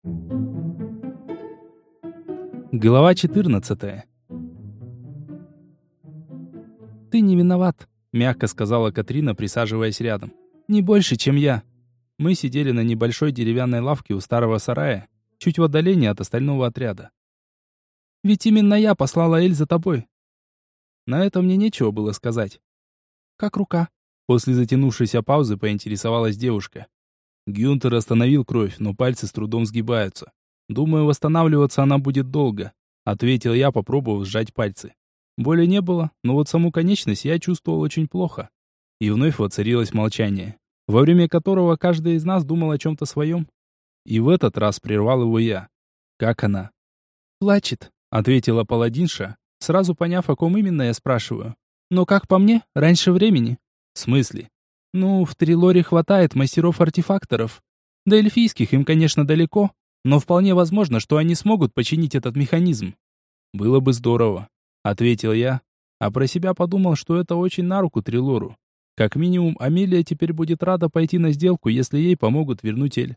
Глава 14. «Ты не виноват», — мягко сказала Катрина, присаживаясь рядом. «Не больше, чем я». Мы сидели на небольшой деревянной лавке у старого сарая, чуть в отдалении от остального отряда. «Ведь именно я послала Эль за тобой». На это мне нечего было сказать. «Как рука?» После затянувшейся паузы поинтересовалась девушка. Гюнтер остановил кровь, но пальцы с трудом сгибаются. «Думаю, восстанавливаться она будет долго», — ответил я, попробовав сжать пальцы. Боли не было, но вот саму конечность я чувствовал очень плохо. И вновь воцарилось молчание, во время которого каждый из нас думал о чем-то своем. И в этот раз прервал его я. «Как она?» «Плачет», — ответила паладинша, сразу поняв, о ком именно я спрашиваю. «Но как по мне, раньше времени». «В смысле?» «Ну, в Трилоре хватает мастеров-артефакторов. До эльфийских им, конечно, далеко, но вполне возможно, что они смогут починить этот механизм». «Было бы здорово», — ответил я, а про себя подумал, что это очень на руку Трилору. Как минимум, Амелия теперь будет рада пойти на сделку, если ей помогут вернуть Эль.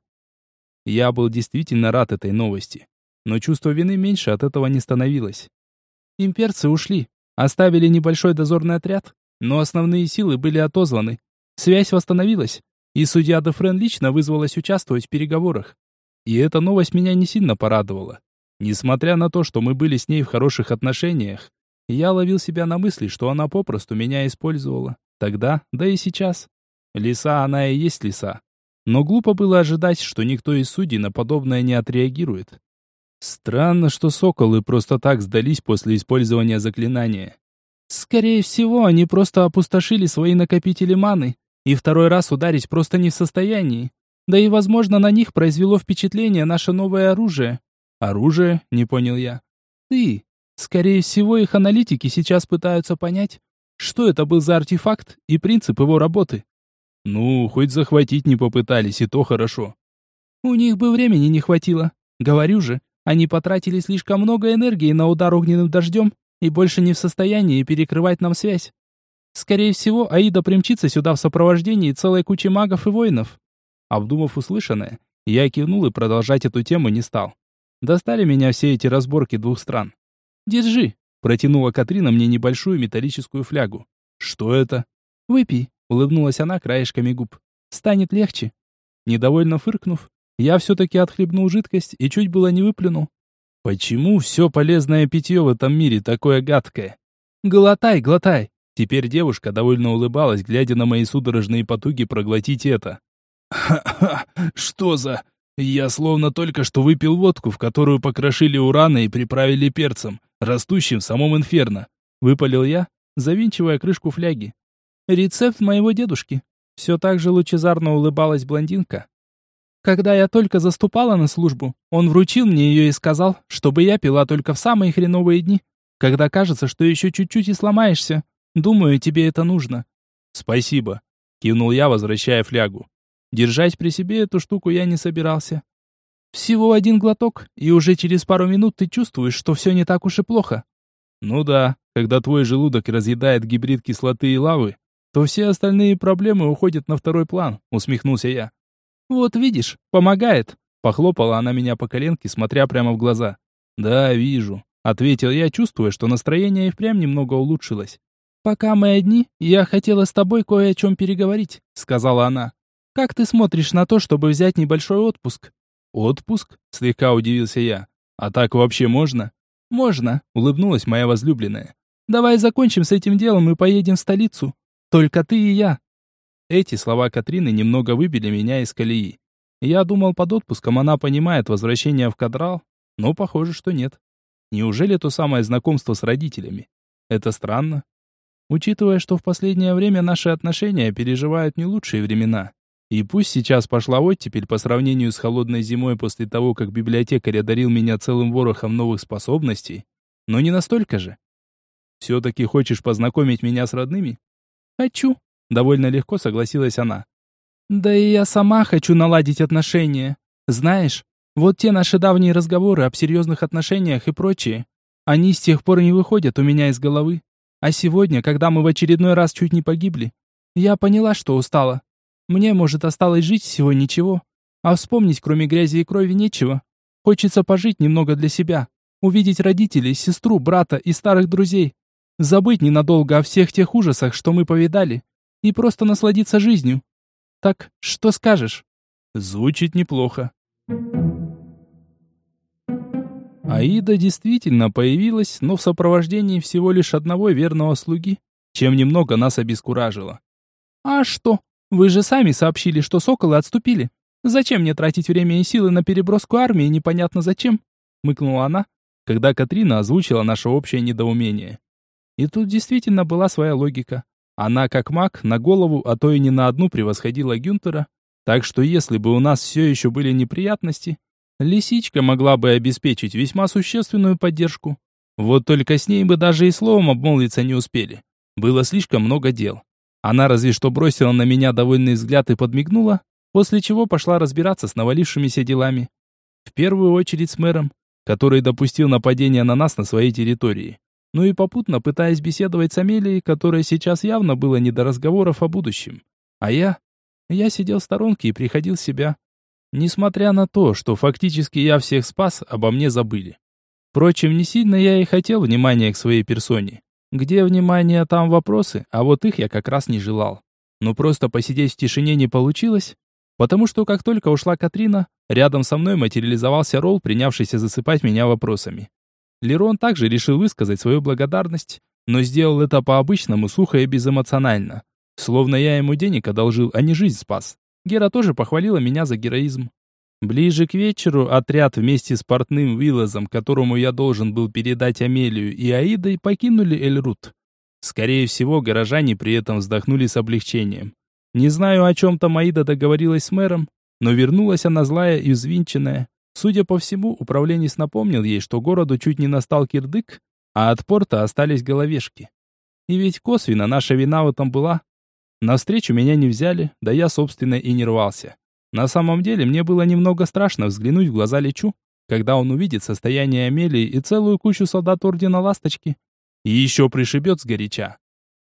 Я был действительно рад этой новости, но чувство вины меньше от этого не становилось. Имперцы ушли, оставили небольшой дозорный отряд, но основные силы были отозваны. Связь восстановилась, и судья Дефрен лично вызвалась участвовать в переговорах. И эта новость меня не сильно порадовала. Несмотря на то, что мы были с ней в хороших отношениях, я ловил себя на мысли, что она попросту меня использовала. Тогда, да и сейчас. Лиса она и есть лиса. Но глупо было ожидать, что никто из судей на подобное не отреагирует. Странно, что соколы просто так сдались после использования заклинания. Скорее всего, они просто опустошили свои накопители маны, и второй раз ударить просто не в состоянии. Да и, возможно, на них произвело впечатление наше новое оружие. «Оружие?» — не понял я. «Ты. Скорее всего, их аналитики сейчас пытаются понять, что это был за артефакт и принцип его работы». «Ну, хоть захватить не попытались, и то хорошо». «У них бы времени не хватило. Говорю же, они потратили слишком много энергии на удар огненным дождем и больше не в состоянии перекрывать нам связь. Скорее всего, Аида примчится сюда в сопровождении целой кучи магов и воинов». Обдумав услышанное, я кивнул и продолжать эту тему не стал. Достали меня все эти разборки двух стран. «Держи», — протянула Катрина мне небольшую металлическую флягу. «Что это?» «Выпей», — улыбнулась она краешками губ. «Станет легче». Недовольно фыркнув, я все-таки отхлебнул жидкость и чуть было не выплюнул. «Почему все полезное питье в этом мире такое гадкое?» «Глотай, глотай!» Теперь девушка довольно улыбалась, глядя на мои судорожные потуги проглотить это. «Ха-ха! Что за...» Я словно только что выпил водку, в которую покрошили урана и приправили перцем, растущим в самом инферно. Выпалил я, завинчивая крышку фляги. «Рецепт моего дедушки». Все так же лучезарно улыбалась блондинка. «Когда я только заступала на службу, он вручил мне ее и сказал, чтобы я пила только в самые хреновые дни, когда кажется, что еще чуть-чуть и сломаешься. Думаю, тебе это нужно». «Спасибо», — кивнул я, возвращая флягу. Держать при себе эту штуку я не собирался. Всего один глоток, и уже через пару минут ты чувствуешь, что все не так уж и плохо. Ну да, когда твой желудок разъедает гибрид кислоты и лавы, то все остальные проблемы уходят на второй план, усмехнулся я. Вот видишь, помогает. Похлопала она меня по коленке, смотря прямо в глаза. Да, вижу, ответил я, чувствуя, что настроение и впрямь немного улучшилось. Пока мы одни, я хотела с тобой кое о чем переговорить, сказала она. Как ты смотришь на то, чтобы взять небольшой отпуск?» «Отпуск?» — слегка удивился я. «А так вообще можно?» «Можно», — улыбнулась моя возлюбленная. «Давай закончим с этим делом и поедем в столицу. Только ты и я». Эти слова Катрины немного выбили меня из колеи. Я думал, под отпуском она понимает возвращение в Кадрал, но похоже, что нет. Неужели то самое знакомство с родителями? Это странно. Учитывая, что в последнее время наши отношения переживают не лучшие времена. И пусть сейчас пошла оттепель по сравнению с холодной зимой после того, как библиотекарь одарил меня целым ворохом новых способностей, но не настолько же. «Все-таки хочешь познакомить меня с родными?» «Хочу», — довольно легко согласилась она. «Да и я сама хочу наладить отношения. Знаешь, вот те наши давние разговоры об серьезных отношениях и прочее, они с тех пор не выходят у меня из головы. А сегодня, когда мы в очередной раз чуть не погибли, я поняла, что устала. Мне, может, осталось жить всего ничего, а вспомнить, кроме грязи и крови, нечего. Хочется пожить немного для себя, увидеть родителей, сестру, брата и старых друзей, забыть ненадолго о всех тех ужасах, что мы повидали, и просто насладиться жизнью. Так, что скажешь?» Звучит неплохо. Аида действительно появилась, но в сопровождении всего лишь одного верного слуги, чем немного нас обескуражило. «А что? Вы же сами сообщили, что соколы отступили. Зачем мне тратить время и силы на переброску армии, непонятно зачем?» Мыкнула она, когда Катрина озвучила наше общее недоумение. И тут действительно была своя логика. Она, как маг, на голову, а то и не на одну превосходила Гюнтера, так что если бы у нас все еще были неприятности, лисичка могла бы обеспечить весьма существенную поддержку. Вот только с ней бы даже и словом обмолвиться не успели. Было слишком много дел. Она разве что бросила на меня довольный взгляд и подмигнула, после чего пошла разбираться с навалившимися делами. В первую очередь с мэром, который допустил нападение на нас на своей территории. Ну и попутно пытаясь беседовать с Амелией, которой сейчас явно было не до разговоров о будущем. А я сидел в сторонке и приходил в себя. Несмотря на то, что фактически я всех спас, обо мне забыли. Впрочем, не сильно я и хотел внимания к своей персоне. Где внимание, там вопросы, а вот их я как раз не желал. Но просто посидеть в тишине не получилось, потому что как только ушла Катрина, рядом со мной материализовался Ролл, принявшийся засыпать меня вопросами. Лерон также решил высказать свою благодарность, но сделал это по-обычному, сухо и безэмоционально. Словно я ему денег одолжил, а не жизнь спас. Гера тоже похвалила меня за героизм. Ближе к вечеру отряд вместе с портным Виллазом, которому я должен был передать Амелию и Аидой, покинули Эльрут. Скорее всего, горожане при этом вздохнули с облегчением. Не знаю, о чем там Аида договорилась с мэром, но вернулась она злая и взвинченная. Судя по всему, управленец напомнил ей, что городу чуть не настал кирдык, а от порта остались головешки. И ведь косвенно наша вина в этом была. На встречу меня не взяли, да я, собственно, и не рвался. На самом деле, мне было немного страшно взглянуть в глаза Личу, когда он увидит состояние Амелии и целую кучу солдат Ордена Ласточки. И еще пришибет сгоряча.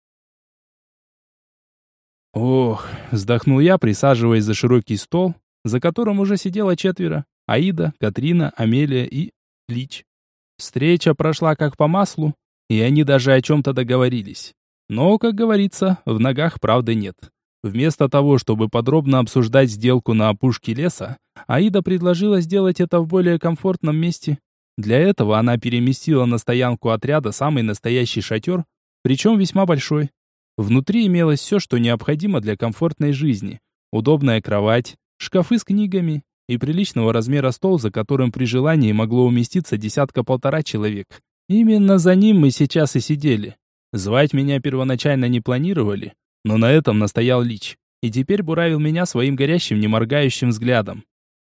Ох, вздохнул я, присаживаясь за широкий стол, за которым уже сидело 4: Аида, Катрина, Амелия и Лич. Встреча прошла как по маслу, и они даже о чем-то договорились. Но, как говорится, в ногах правды нет. Вместо того, чтобы подробно обсуждать сделку на опушке леса, Аида предложила сделать это в более комфортном месте. Для этого она переместила на стоянку отряда самый настоящий шатер, причем весьма большой. Внутри имелось все, что необходимо для комфортной жизни. Удобная кровать, шкафы с книгами и приличного размера стол, за которым при желании могло уместиться 10-1.5 человек. Именно за ним мы сейчас и сидели. Звать меня первоначально не планировали, но на этом настоял Лич, и теперь буравил меня своим горящим, неморгающим взглядом.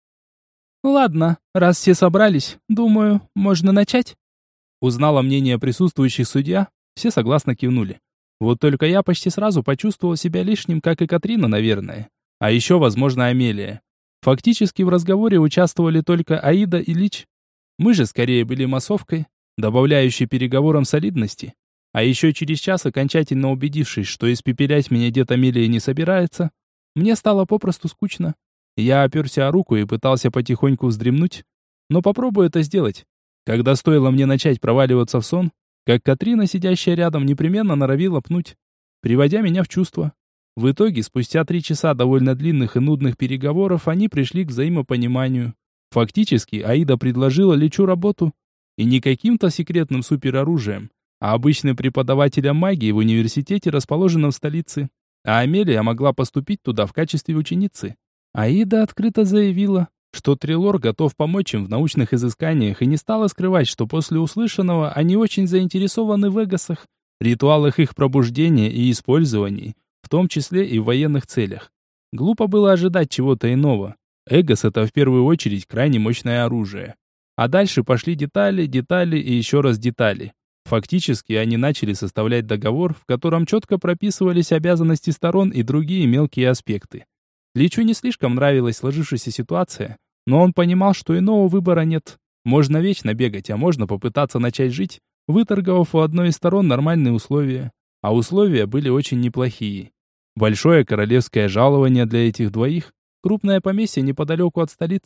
«Ладно, раз все собрались, думаю, можно начать?» Узнала мнение присутствующих судья, все согласно кивнули. Вот только я почти сразу почувствовал себя лишним, как и Катрина, наверное. А еще, возможно, Амелия. Фактически в разговоре участвовали только Аида и Лич. Мы же скорее были массовкой, добавляющей переговорам солидности. А еще через час, окончательно убедившись, что испепелять меня дед Амелия не собирается, мне стало попросту скучно. Я оперся о руку и пытался потихоньку вздремнуть, но попробую это сделать. Когда стоило мне начать проваливаться в сон, как Катрина, сидящая рядом, непременно норовила пнуть, приводя меня в чувство. В итоге, спустя 3 часа довольно длинных и нудных переговоров, они пришли к взаимопониманию. Фактически, Аида предложила Личу работу, и не каким-то секретным супероружием, а обычным преподавателем магии в университете, расположенном в столице. А Амелия могла поступить туда в качестве ученицы. Аида открыто заявила, что Трелор готов помочь им в научных изысканиях, и не стала скрывать, что после услышанного они очень заинтересованы в эгосах, ритуалах их пробуждения и использований, в том числе и в военных целях. Глупо было ожидать чего-то иного. Эгос — это в первую очередь крайне мощное оружие. А дальше пошли детали, детали и еще раз детали. Фактически они начали составлять договор, в котором четко прописывались обязанности сторон и другие мелкие аспекты. Личу не слишком нравилась сложившаяся ситуация, но он понимал, что иного выбора нет. Можно вечно бегать, а можно попытаться начать жить, выторговав у одной из сторон нормальные условия. А условия были очень неплохие. Большое королевское жалование для этих двоих, крупное поместье неподалеку от столицы,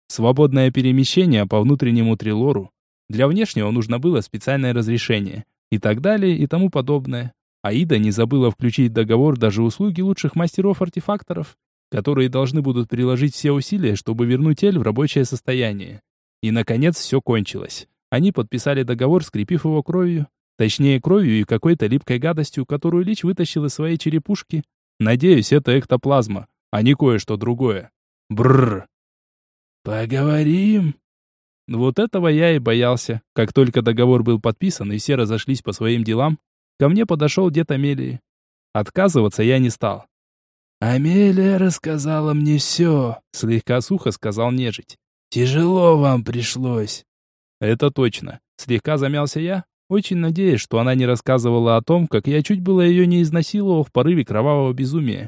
свободное перемещение по внутреннему трилору. Для внешнего нужно было специальное разрешение. И так далее, и тому подобное. Аида не забыла включить в договор даже услуги лучших мастеров-артефакторов, которые должны будут приложить все усилия, чтобы вернуть Эль в рабочее состояние. И, наконец, все кончилось. Они подписали договор, скрепив его кровью. Точнее, кровью и какой-то липкой гадостью, которую Лич вытащил из своей черепушки. Надеюсь, это эктоплазма, а не кое-что другое. Бррр. «Поговорим?» Вот этого я и боялся. Как только договор был подписан и все разошлись по своим делам, ко мне подошел дед Амелии. Отказываться я не стал. «Амелия рассказала мне все», — Слегка сухо сказал нежить. «Тяжело вам пришлось». Это точно. Слегка замялся я, очень надеясь, что она не рассказывала о том, как я чуть было ее не изнасиловал в порыве кровавого безумия.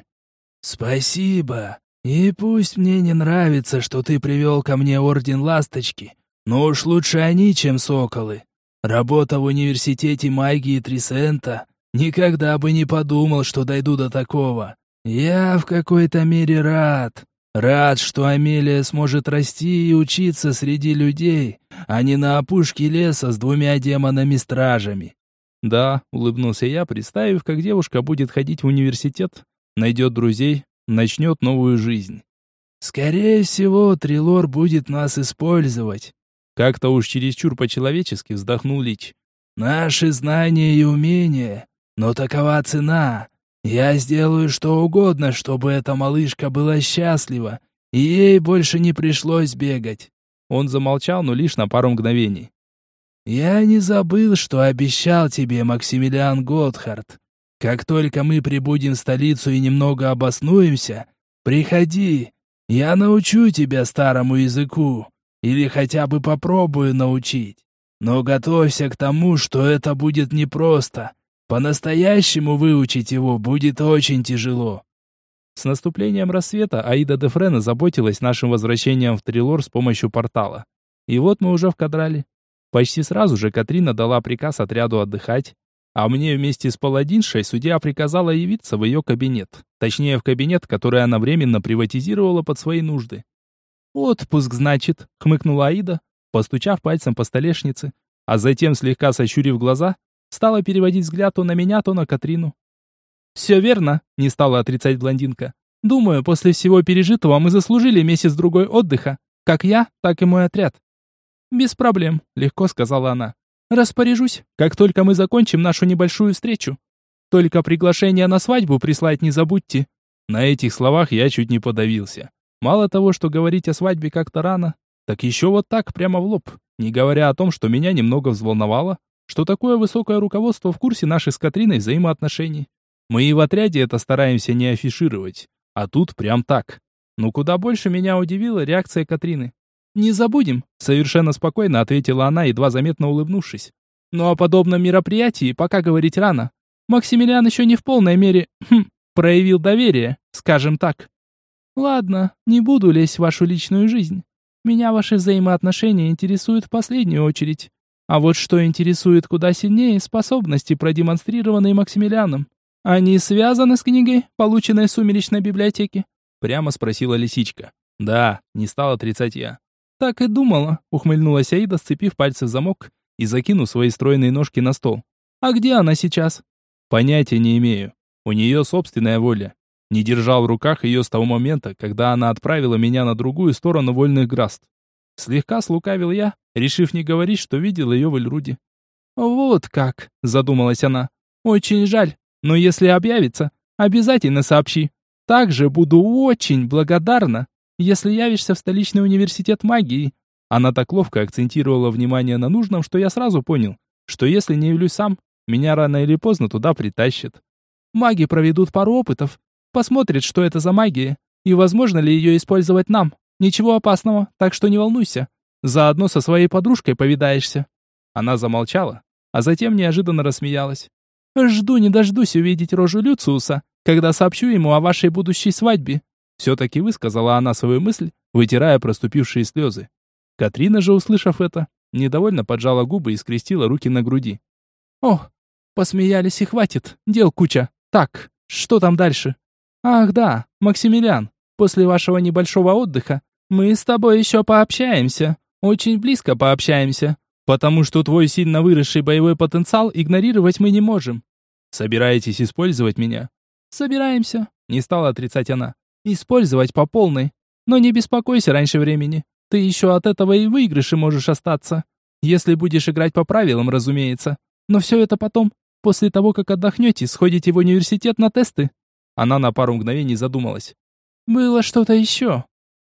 «Спасибо. И пусть мне не нравится, что ты привел ко мне Орден Ласточки, но уж лучше они, чем соколы. Работа в университете магии Трисента. Никогда бы не подумал, что дойду до такого. Я в какой-то мере рад. Рад, что Амелия сможет расти и учиться среди людей, а не на опушке леса с 2 демонами-стражами». Да, улыбнулся я, представив, как девушка будет ходить в университет, найдет друзей, начнет новую жизнь. «Скорее всего, Трилор будет нас использовать». Как-то уж чересчур по-человечески вздохнул Лич. «Наши знания и умения, но такова цена. Я сделаю что угодно, чтобы эта малышка была счастлива, и ей больше не пришлось бегать». Он замолчал, но лишь на пару мгновений. «Я не забыл, что обещал тебе, Максимилиан Готхард. Как только мы прибудем в столицу и немного обоснуемся, приходи, я научу тебя старому языку, или хотя бы попробую научить. Но готовься к тому, что это будет непросто. По-настоящему выучить его будет очень тяжело». С наступлением рассвета Аида де Френа заботилась нашим возвращением в Трилор с помощью портала. И вот мы уже в Кадрале. Почти сразу же Катрина дала приказ отряду отдыхать, а мне вместе с паладиншей судья приказала явиться в ее кабинет. Точнее, в кабинет, который она временно приватизировала под свои нужды. «Отпуск, значит», — хмыкнула Аида, постучав пальцем по столешнице, а затем, слегка сощурив глаза, стала переводить взгляд то на меня, то на Катрину. «Все верно», — не стала отрицать блондинка. «Думаю, после всего пережитого мы заслужили месяц-другой отдыха. Как я, так и мой отряд». «Без проблем», — легко сказала она. «Распоряжусь, как только мы закончим нашу небольшую встречу. Только приглашение на свадьбу прислать не забудьте». На этих словах я чуть не подавился. Мало того, что говорить о свадьбе как-то рано, так еще вот так, прямо в лоб, не говоря о том, что меня немного взволновало, что такое высокое руководство в курсе наших с Катриной взаимоотношений. Мы и в отряде это стараемся не афишировать, а тут прям так. Но куда больше меня удивила реакция Катрины. «Не забудем», — совершенно спокойно ответила она, едва заметно улыбнувшись. «Но о подобном мероприятии пока говорить рано. Максимилиан еще не в полной мере проявил доверие, скажем так. Ладно, не буду лезть в вашу личную жизнь. Меня ваши взаимоотношения интересуют в последнюю очередь. А вот что интересует куда сильнее — способности, продемонстрированные Максимилианом. Они связаны с книгой, полученной в сумеречной библиотеке?» Прямо спросила лисичка. «Да», — не стал отрицать я. «Так и думала», — ухмыльнулась Аида, сцепив пальцы в замок и закинув свои стройные ножки на стол. «А где она сейчас?» «Понятия не имею. У нее собственная воля. Не держал в руках ее с того момента, когда она отправила меня на другую сторону вольных граст. Слегка слукавил я, решив не говорить, что видел ее в Эльруде». «Вот как», — задумалась она. «Очень жаль, но если объявится, обязательно сообщи. Также буду очень благодарна, если явишься в столичный университет магии». Она так ловко акцентировала внимание на нужном, что я сразу понял, что если не явлюсь сам, меня рано или поздно туда притащат. Маги проведут пару опытов, посмотрят, что это за магия, и возможно ли ее использовать нам. Ничего опасного, так что не волнуйся. Заодно со своей подружкой повидаешься». Она замолчала, а затем неожиданно рассмеялась. «Жду не дождусь увидеть рожу Люциуса, когда сообщу ему о вашей будущей свадьбе». Все-таки высказала она свою мысль, вытирая проступившие слезы. Катрина же, услышав это, недовольно поджала губы и скрестила руки на груди. «Ох, посмеялись и хватит, дел куча. Так, что там дальше?» «Ах да, Максимилиан, после вашего небольшого отдыха Мы с тобой еще пообщаемся, очень близко пообщаемся, потому что твой сильно выросший боевой потенциал игнорировать мы не можем. Собираетесь использовать меня? Собираемся, не стала отрицать она. Использовать по полной. Но не беспокойся раньше времени. Ты еще от этого и в выигрыше можешь остаться. Если будешь играть по правилам, разумеется. Но все это потом, после того, как отдохнете, сходите в университет на тесты. Она на пару мгновений задумалась. Было что-то еще.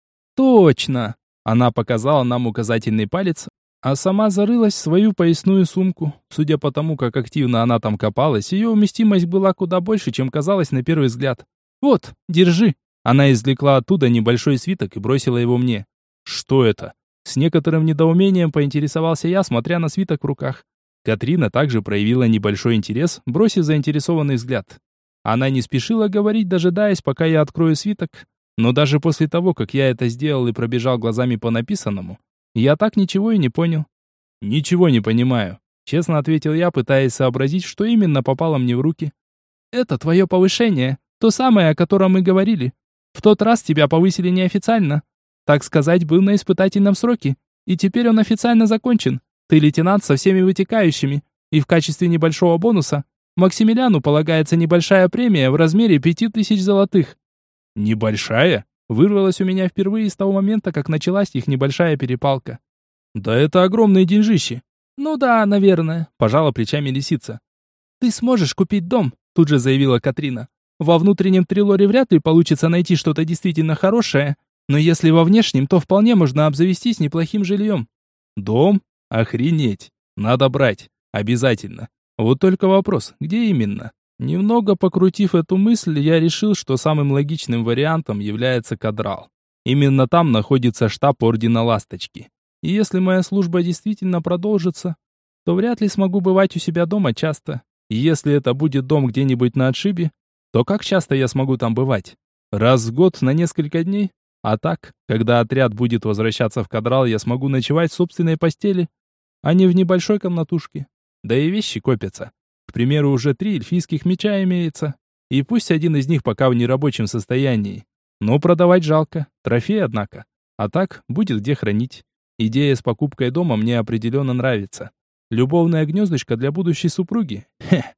Точно. Она показала нам указательный палец, а сама зарылась в свою поясную сумку. Судя по тому, как активно она там копалась, ее вместимость была куда больше, чем казалось на первый взгляд. «Вот, держи». Она извлекла оттуда небольшой свиток и бросила его мне. «Что это?» С некоторым недоумением поинтересовался я, смотря на свиток в руках. Катрина также проявила небольшой интерес, бросив заинтересованный взгляд. Она не спешила говорить, дожидаясь, пока я открою свиток. Но даже после того, как я это сделал и пробежал глазами по написанному, я так ничего и не понял. «Ничего не понимаю», — честно ответил я, пытаясь сообразить, что именно попало мне в руки. «Это твое повышение, то самое, о котором мы говорили. В тот раз тебя повысили неофициально. Так сказать, был на испытательном сроке, и теперь он официально закончен. Ты лейтенант со всеми вытекающими, и в качестве небольшого бонуса Максимилиану полагается небольшая премия в размере 5000 золотых». «Небольшая?» Вырвалось у меня впервые с того момента, как началась их небольшая перепалка. «Да это огромные деньжищи». «Ну да, наверное», — пожала плечами лисица. «Ты сможешь купить дом», — тут же заявила Катрина. «Во внутреннем Трилоре вряд ли получится найти что-то действительно хорошее, но если во внешнем, то вполне можно обзавестись неплохим жильем». «Дом? Охренеть! Надо брать. Обязательно. Вот только вопрос, где именно?» Немного покрутив эту мысль, я решил, что самым логичным вариантом является Кадрал. Именно там находится штаб Ордена Ласточки. И если моя служба действительно продолжится, то вряд ли смогу бывать у себя дома часто. И если это будет дом где-нибудь на отшибе, то как часто я смогу там бывать? Раз в год на несколько дней? А так, когда отряд будет возвращаться в Кадрал, я смогу ночевать в собственной постели, а не в небольшой комнатушке. Да и вещи копятся. К примеру, уже 3 эльфийских меча имеется. И пусть один из них пока в нерабочем состоянии. Но продавать жалко. Трофей, однако. А так, будет где хранить. Идея с покупкой дома мне определенно нравится. Любовное гнездышко для будущей супруги. Хе.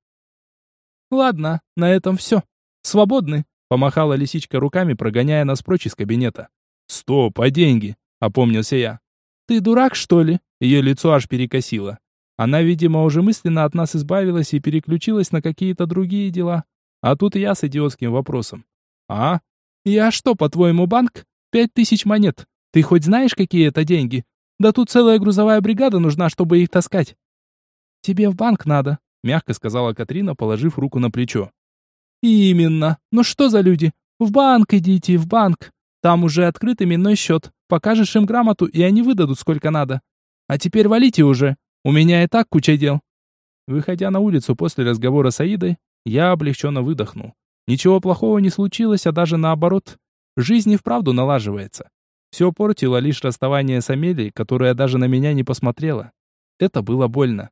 Ладно, на этом все. Свободны. Помахала лисичка руками, прогоняя нас прочь из кабинета. Стоп, а деньги? Опомнился я. Ты дурак, что ли? Ее лицо аж перекосило. Она, видимо, уже мысленно от нас избавилась и переключилась на какие-то другие дела. А тут я с идиотским вопросом. А? Я что, по-твоему, банк? 5000 монет. Ты хоть знаешь, какие это деньги? Да тут целая грузовая бригада нужна, чтобы их таскать. Тебе в банк надо, мягко сказала Катрина, положив руку на плечо. Именно. Ну что за люди? В банк идите, в банк. Там уже открыт именной счет. Покажешь им грамоту, и они выдадут сколько надо. А теперь валите уже. У меня и так куча дел. Выходя на улицу после разговора с Аидой, я облегченно выдохнул. Ничего плохого не случилось, а даже наоборот. Жизнь и вправду налаживается. Все портило лишь расставание с Амелией, которая даже на меня не посмотрела. Это было больно.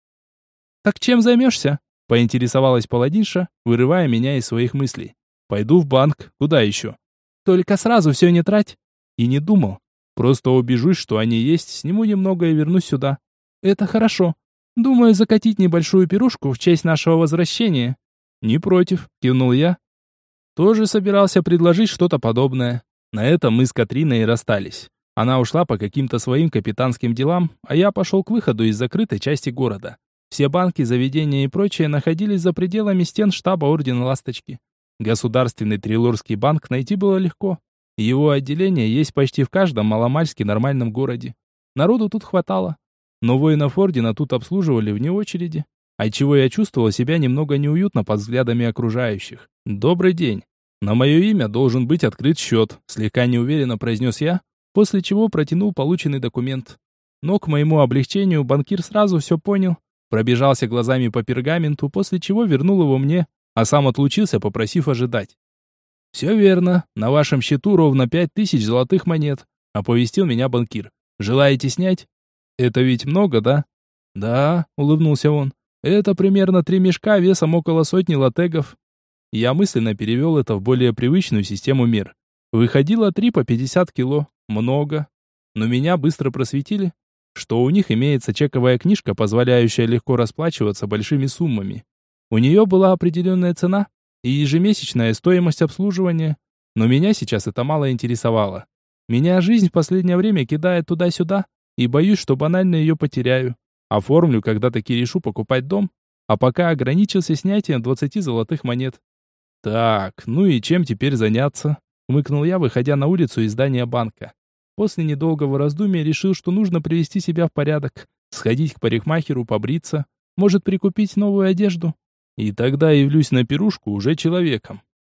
«Так чем займешься?» — поинтересовалась паладинша, вырывая меня из своих мыслей. «Пойду в банк. Куда еще?» «Только сразу все не трать». И не думал. Просто убежусь, что они есть, сниму немного и вернусь сюда. «Это хорошо. Думаю, закатить небольшую пирушку в честь нашего возвращения». «Не против», — кивнул я. Тоже собирался предложить что-то подобное. На этом мы с Катриной и расстались. Она ушла по каким-то своим капитанским делам, а я пошел к выходу из закрытой части города. Все банки, заведения и прочее находились за пределами стен штаба Ордена Ласточки. Государственный Трилорский банк найти было легко. Его отделение есть почти в каждом маломальски нормальном городе. Народу тут хватало. Но воинов Ордена тут обслуживали вне очереди, отчего я чувствовал себя немного неуютно под взглядами окружающих. «Добрый день. На мое имя должен быть открыт счет», слегка неуверенно произнес я, после чего протянул полученный документ. Но к моему облегчению банкир сразу все понял, пробежался глазами по пергаменту, после чего вернул его мне, а сам отлучился, попросив ожидать. «Все верно. На вашем счету ровно 5000 золотых монет», оповестил меня банкир. «Желаете снять?» «Это ведь много, да?» «Да», — улыбнулся он. «Это примерно 3 мешка весом около 100 латегов». Я мысленно перевел это в более привычную систему мер. Выходило 3 по 50 кило. Много. Но меня быстро просветили, что у них имеется чековая книжка, позволяющая легко расплачиваться большими суммами. У нее была определенная цена и ежемесячная стоимость обслуживания, но меня сейчас это мало интересовало. Меня жизнь в последнее время кидает туда-сюда, и боюсь, что банально ее потеряю. Оформлю когда-таки решу покупать дом, а пока ограничился снятием 20 золотых монет. Так, ну и чем теперь заняться? Хмыкнул я, выходя на улицу из здания банка. После недолгого раздумья решил, что нужно привести себя в порядок, сходить к парикмахеру, побриться, может прикупить новую одежду. И тогда явлюсь на пирушку уже человеком.